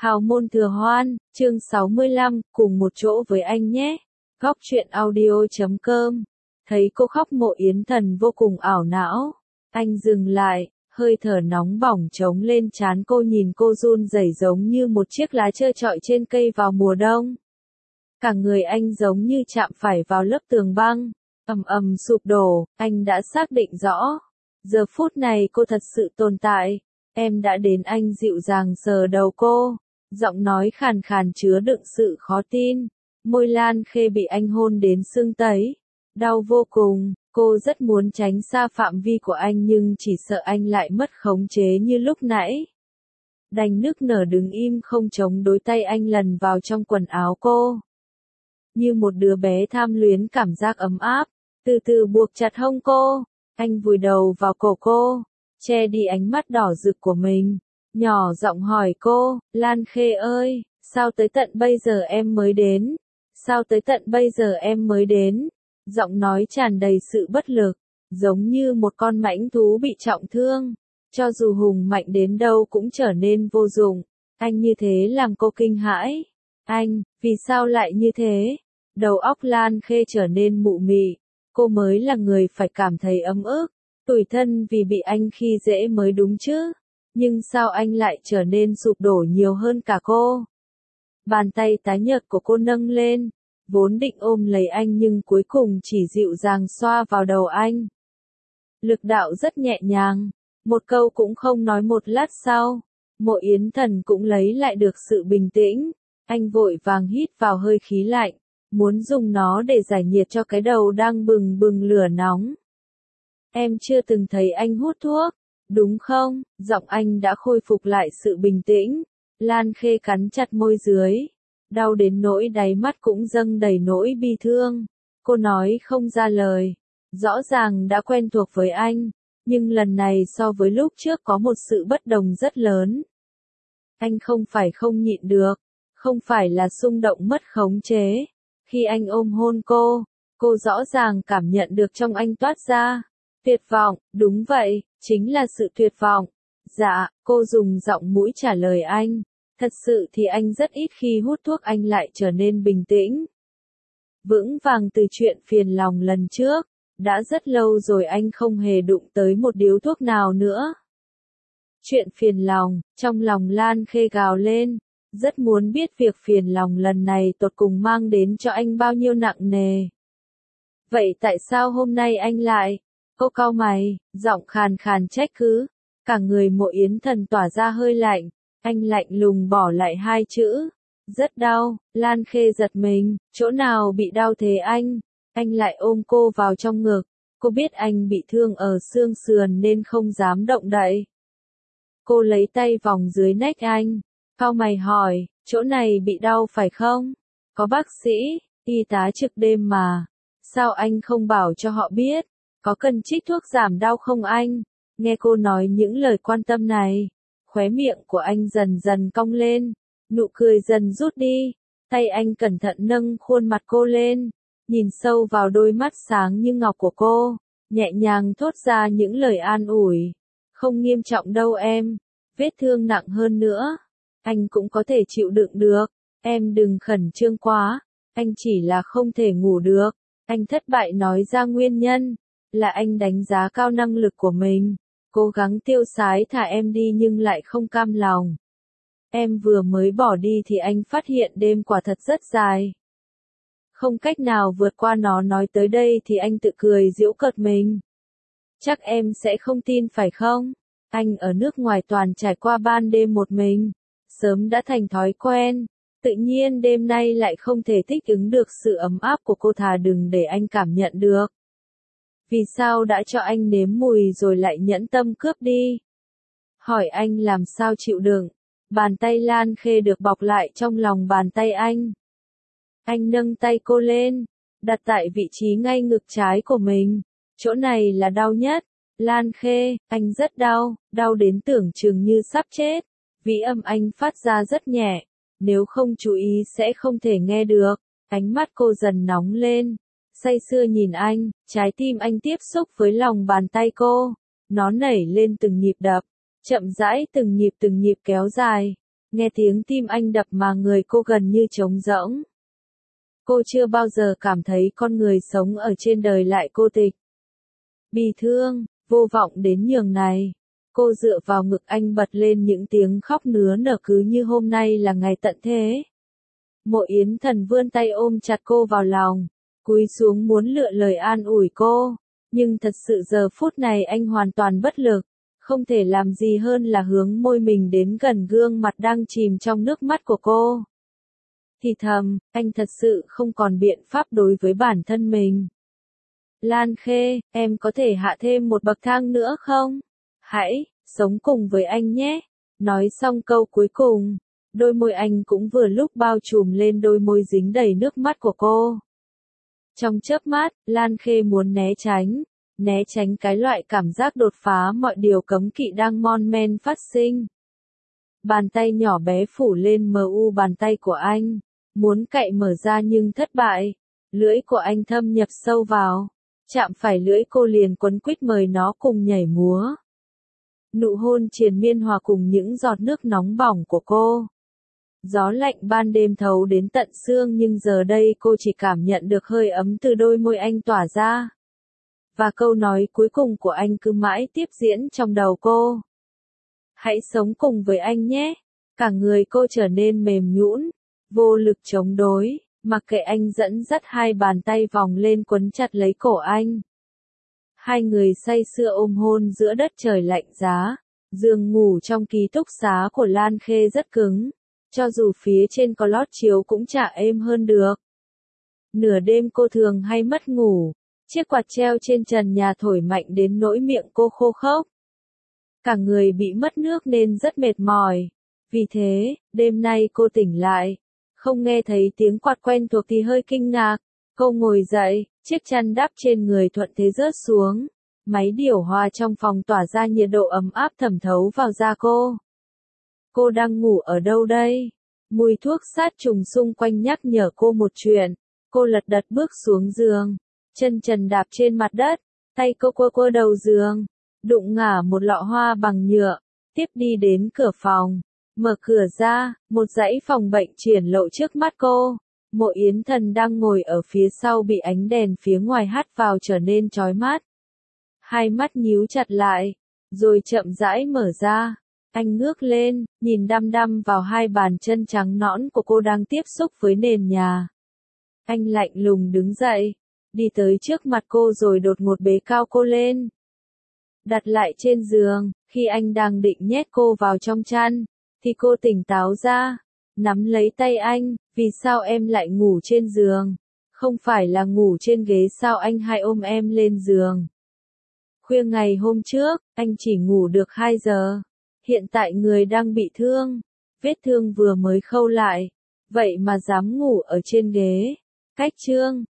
Hào môn thừa hoan, chương 65, cùng một chỗ với anh nhé. Góc truyện audio.com. Thấy cô khóc Mộ Yến Thần vô cùng ảo não. Anh dừng lại, hơi thở nóng bỏng trống lên trán cô, nhìn cô run rẩy giống như một chiếc lá trơ trọi trên cây vào mùa đông. Cả người anh giống như chạm phải vào lớp tường băng, ầm ầm sụp đổ. Anh đã xác định rõ. Giờ phút này cô thật sự tồn tại. Em đã đến, anh dịu dàng sờ đầu cô. Giọng nói khàn khàn chứa đựng sự khó tin. Môi Lan Khê bị anh hôn đến sưng tấy. Đau vô cùng, cô rất muốn tránh xa phạm vi của anh nhưng chỉ sợ anh lại mất khống chế như lúc nãy. Đành nức nở đứng im không chống đối, tay anh lần vào trong quần áo cô. Như một đứa bé tham luyến cảm giác ấm áp, từ từ buộc chặt hông cô. Anh vùi đầu vào cổ cô, che đi ánh mắt đỏ rực của mình. Nhỏ giọng hỏi cô, Lan Khê ơi, sao tới tận bây giờ em mới đến? Sao tới tận bây giờ em mới đến? Giọng nói tràn đầy sự bất lực, giống như một con mãnh thú bị trọng thương. Cho dù hùng mạnh đến đâu cũng trở nên vô dụng. Anh như thế làm cô kinh hãi. Anh, vì sao lại như thế? Đầu óc Lan Khê trở nên mụ mị. Cô mới là người phải cảm thấy ấm ức, tủi thân vì bị anh khi dễ mới đúng chứ. Nhưng sao anh lại trở nên sụp đổ nhiều hơn cả cô? Bàn tay tái nhợt của cô nâng lên, vốn định ôm lấy anh nhưng cuối cùng chỉ dịu dàng xoa vào đầu anh. Lực đạo rất nhẹ nhàng, một câu cũng không nói. Một lát sau, Mộ Yến Thần cũng lấy lại được sự bình tĩnh. Anh vội vàng hít vào hơi khí lạnh, muốn dùng nó để giải nhiệt cho cái đầu đang bừng bừng lửa nóng. Em chưa từng thấy anh hút thuốc, đúng không? Giọng anh đã khôi phục lại sự bình tĩnh. Lan Khê cắn chặt môi dưới, đau đến nỗi đáy mắt cũng dâng đầy nỗi bi thương. Cô nói không ra lời, rõ ràng đã quen thuộc với anh, nhưng lần này so với lúc trước có một sự bất đồng rất lớn. Anh không phải không nhịn được, không phải là xung động mất khống chế. Khi anh ôm hôn cô rõ ràng cảm nhận được trong anh toát ra tuyệt vọng. Đúng vậy, chính là sự tuyệt vọng. Dạ, cô dùng giọng mũi trả lời anh. Thật sự thì anh rất ít khi hút thuốc. Anh lại trở nên bình tĩnh, vững vàng từ chuyện phiền lòng lần trước. Đã rất lâu rồi anh không hề đụng tới một điếu thuốc nào nữa. Chuyện phiền lòng, trong lòng Lan Khê gào lên. Rất muốn biết việc phiền lòng lần này tột cùng mang đến cho anh bao nhiêu nặng nề. Vậy tại sao hôm nay anh lại? Cô cau mày, giọng khàn khàn trách cứ. Cả người Mộ Yến Thần tỏa ra hơi lạnh. Anh lạnh lùng bỏ lại hai chữ. Rất đau. Lan Khê giật mình, chỗ nào bị đau thế anh? Anh lại ôm cô vào trong ngực. Cô biết anh bị thương ở xương sườn nên không dám động đậy. Cô lấy tay vòng dưới nách anh. Cau mày hỏi, chỗ này bị đau phải không? Có bác sĩ, y tá trực đêm mà. Sao anh không bảo cho họ biết? Có cần trích thuốc giảm đau không anh? Nghe cô nói những lời quan tâm này, khóe miệng của anh dần dần cong lên, nụ cười dần rút đi. Tay anh cẩn thận nâng khuôn mặt cô lên, nhìn sâu vào đôi mắt sáng như ngọc của cô, nhẹ nhàng thốt ra những lời an ủi. Không nghiêm trọng đâu em, vết thương nặng hơn nữa, anh cũng có thể chịu đựng được. Em đừng khẩn trương quá, anh chỉ là không thể ngủ được. Anh thất bại nói ra nguyên nhân, là anh đánh giá cao năng lực của mình, cố gắng tiêu sái thả em đi nhưng lại không cam lòng. Em vừa mới bỏ đi thì anh phát hiện đêm quả thật rất dài. Không cách nào vượt qua nó. Nói tới đây thì anh tự cười giễu cợt mình. Chắc em sẽ không tin phải không? Anh ở nước ngoài toàn trải qua ban đêm một mình, sớm đã thành thói quen. Tự nhiên đêm nay lại không thể thích ứng được sự ấm áp của cô. Thà đừng để anh cảm nhận được. Vì sao đã cho anh nếm mùi rồi lại nhẫn tâm cướp đi? Hỏi anh làm sao chịu đựng. Bàn tay Lan Khê được bọc lại trong lòng bàn tay anh. Anh nâng tay cô lên, đặt tại vị trí ngay ngực trái của mình. Chỗ này là đau nhất. Lan Khê, anh rất đau, đau đến tưởng chừng như sắp chết. Vĩ âm anh phát ra rất nhẹ, nếu không chú ý sẽ không thể nghe được. Ánh mắt cô dần nóng lên, say sưa nhìn anh, trái tim anh tiếp xúc với lòng bàn tay cô. Nó nảy lên từng nhịp đập, chậm rãi từng nhịp kéo dài. Nghe tiếng tim anh đập mà người cô gần như trống rỗng. Cô chưa bao giờ cảm thấy con người sống ở trên đời lại cô tịch, bi thương, vô vọng đến nhường này. Cô dựa vào ngực anh bật lên những tiếng khóc nứa nở cứ như hôm nay là ngày tận thế. Mộ Yến Thần vươn tay ôm chặt cô vào lòng, cúi xuống muốn lựa lời an ủi cô, nhưng thật sự giờ phút này anh hoàn toàn bất lực, không thể làm gì hơn là hướng môi mình đến gần gương mặt đang chìm trong nước mắt của cô. Thì thầm, anh thật sự không còn biện pháp đối với bản thân mình. Lan Khê, em có thể hạ thêm một bậc thang nữa không? Hãy, sống cùng với anh nhé. Nói xong câu cuối cùng, đôi môi anh cũng vừa lúc bao trùm lên đôi môi dính đầy nước mắt của cô. Trong chớp mắt, Lan Khê muốn né tránh cái loại cảm giác đột phá mọi điều cấm kỵ đang mon men phát sinh. Bàn tay nhỏ bé phủ lên bàn tay của anh, muốn cạy mở ra nhưng thất bại. Lưỡi của anh thâm nhập sâu vào, chạm phải lưỡi cô liền quấn quýt mời nó cùng nhảy múa. Nụ hôn triền miên hòa cùng những giọt nước nóng bỏng của cô. Gió lạnh ban đêm thấu đến tận xương nhưng giờ đây cô chỉ cảm nhận được hơi ấm từ đôi môi anh tỏa ra. Và câu nói cuối cùng của anh cứ mãi tiếp diễn trong đầu cô. Hãy sống cùng với anh nhé. Cả người cô trở nên mềm nhũn, vô lực chống đối, mặc kệ anh dẫn dắt hai bàn tay vòng lên quấn chặt lấy cổ anh. Hai người say sưa ôm hôn giữa đất trời lạnh giá. Giường ngủ trong ký túc xá của Lan Khê rất cứng, cho dù phía trên có lót chiếu cũng chả êm hơn được. Nửa đêm cô thường hay mất ngủ, chiếc quạt treo trên trần nhà thổi mạnh đến nỗi miệng cô khô khốc. Cả người bị mất nước nên rất mệt mỏi. Vì thế, đêm nay cô tỉnh lại, không nghe thấy tiếng quạt quen thuộc thì hơi kinh ngạc. Cô ngồi dậy, chiếc chăn đắp trên người thuận thế rớt xuống. Máy điều hòa trong phòng tỏa ra nhiệt độ ấm áp thẩm thấu vào da cô. Cô đang ngủ ở đâu đây? Mùi thuốc sát trùng xung quanh nhắc nhở cô một chuyện. Cô lật đật bước xuống giường, chân trần đạp trên mặt đất, tay cô quơ đầu giường, đụng ngã một lọ hoa bằng nhựa, tiếp đi đến cửa phòng. Mở cửa ra, một dãy phòng bệnh triển lộ trước mắt cô. Mộ Yến Thần đang ngồi ở phía sau bị ánh đèn phía ngoài hắt vào trở nên chói mắt. Hai mắt nhíu chặt lại, rồi chậm rãi mở ra. Anh ngước lên, nhìn đăm đăm vào hai bàn chân trắng nõn của cô đang tiếp xúc với nền nhà. Anh lạnh lùng đứng dậy, đi tới trước mặt cô rồi đột ngột bế cao cô lên. Đặt lại trên giường, khi anh đang định nhét cô vào trong chăn, thì cô tỉnh táo ra, nắm lấy tay anh, vì sao em lại ngủ trên giường? Không phải là ngủ trên ghế sao anh hay ôm em lên giường? Khuya ngày hôm trước, anh chỉ ngủ được 2 giờ. Hiện tại người đang bị thương, vết thương vừa mới khâu lại, vậy mà dám ngủ ở trên ghế. Cách chương